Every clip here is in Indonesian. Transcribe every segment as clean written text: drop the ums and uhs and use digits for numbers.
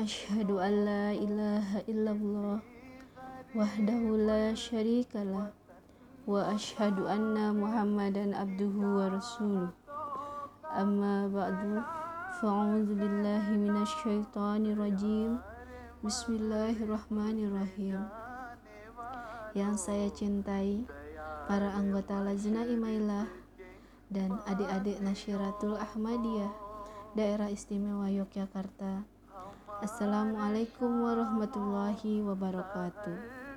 Asyhadu an la ilaha illallah wahdahu la syarikalah wa asyhadu anna Muhammadan abduhu wa rasuluh. Amma ba'du, fa'udzu billahi minasy syaithanir rajim. Bismillahirrahmanirrahim. Yang saya cintai para anggota Lajnah Imailah dan adik-adik Nasyiratul Ahmadiyah Daerah Istimewa Yogyakarta. Assalamualaikum warahmatullahi wabarakatuh.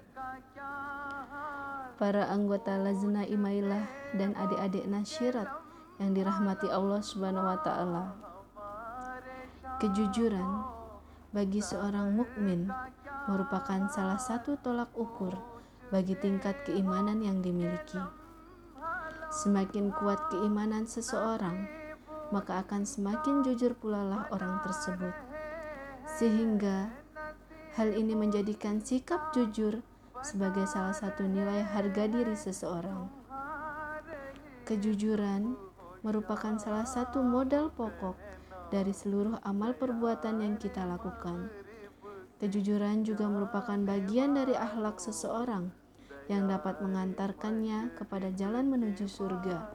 Para anggota Lajnah Imailah dan adik-adik Nasyirat yang dirahmati Allah Subhanahu wa taala. Kejujuran bagi seorang mukmin merupakan salah satu tolak ukur bagi tingkat keimanan yang dimiliki. Semakin kuat keimanan seseorang, maka akan semakin jujur pula lah orang tersebut. Sehingga hal ini menjadikan sikap jujur sebagai salah satu nilai harga diri seseorang. Kejujuran merupakan salah satu modal pokok dari seluruh amal perbuatan yang kita lakukan. Kejujuran juga merupakan bagian dari akhlak seseorang yang dapat mengantarkannya kepada jalan menuju surga.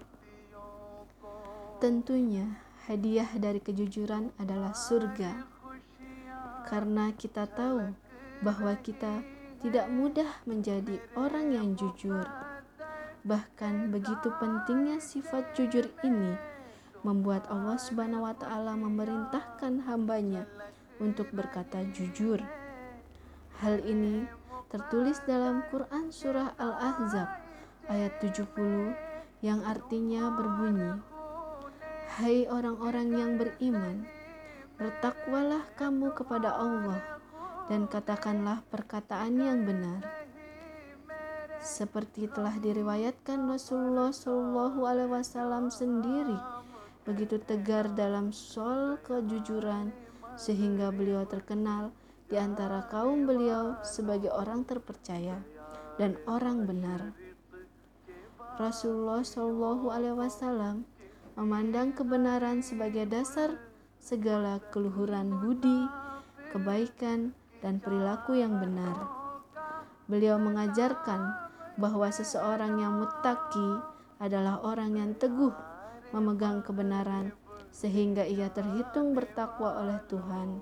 Tentunya hadiah dari kejujuran adalah surga. Karena kita tahu bahwa kita tidak mudah menjadi orang yang jujur. Bahkan begitu pentingnya sifat jujur ini membuat Allah Subhanahu wa taala memerintahkan hambanya untuk berkata jujur. Hal ini tertulis dalam Quran surah Al-Ahzab ayat 70 yang artinya berbunyi, "Hai orang-orang yang beriman, bertakwalah kamu kepada Allah dan katakanlah perkataan yang benar." Seperti telah diriwayatkan Rasulullah SAW sendiri begitu tegar dalam soal kejujuran sehingga beliau terkenal di antara kaum beliau sebagai orang terpercaya dan orang benar. Rasulullah SAW memandang kebenaran sebagai dasar segala keluhuran budi, kebaikan, dan perilaku yang benar. Beliau mengajarkan bahwa seseorang yang muttaqi adalah orang yang teguh memegang kebenaran sehingga ia terhitung bertakwa oleh Tuhan.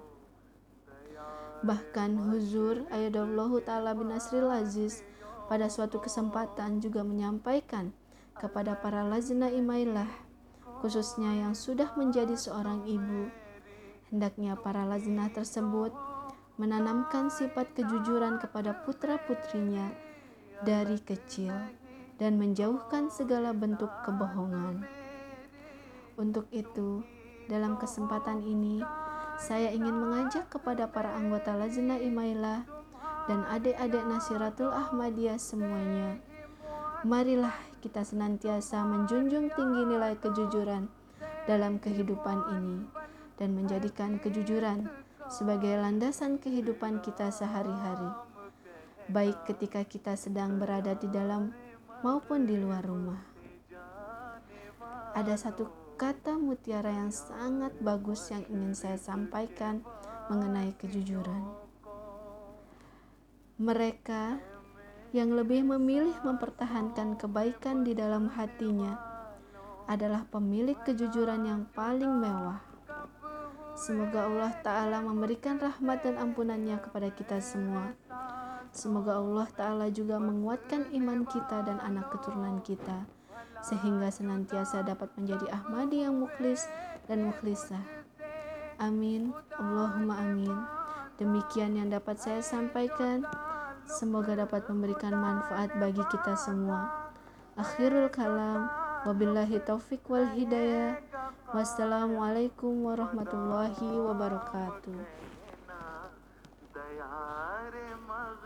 Bahkan Huzur Ayyadallahu Ta'ala bin Nasril Aziz pada suatu kesempatan juga menyampaikan kepada para Lajnah Imailah, khususnya yang sudah menjadi seorang ibu, hendaknya para lajnah tersebut menanamkan sifat kejujuran kepada putra-putrinya dari kecil dan menjauhkan segala bentuk kebohongan. Untuk itu, dalam kesempatan ini, saya ingin mengajak kepada para anggota Lajnah Imailah dan adik-adik Nasyiratul Ahmadiyah semuanya, marilah kita senantiasa menjunjung tinggi nilai kejujuran dalam kehidupan ini dan menjadikan kejujuran sebagai landasan kehidupan kita sehari-hari, baik ketika kita sedang berada di dalam maupun di luar rumah. Ada satu kata mutiara yang sangat bagus yang ingin saya sampaikan mengenai kejujuran. Mereka yang lebih memilih mempertahankan kebaikan di dalam hatinya adalah pemilik kejujuran yang paling mewah. Semoga Allah Ta'ala memberikan rahmat dan ampunannya kepada kita semua. Semoga Allah Ta'ala juga menguatkan iman kita dan anak keturunan kita, sehingga senantiasa dapat menjadi Ahmadi yang mukhlis dan mukhlisah. Amin, Allahumma amin. Demikian yang dapat saya sampaikan. Semoga dapat memberikan manfaat bagi kita semua. Akhirul kalam, wabillahi taufik wal hidayah. Wassalamualaikum warahmatullahi wabarakatuh.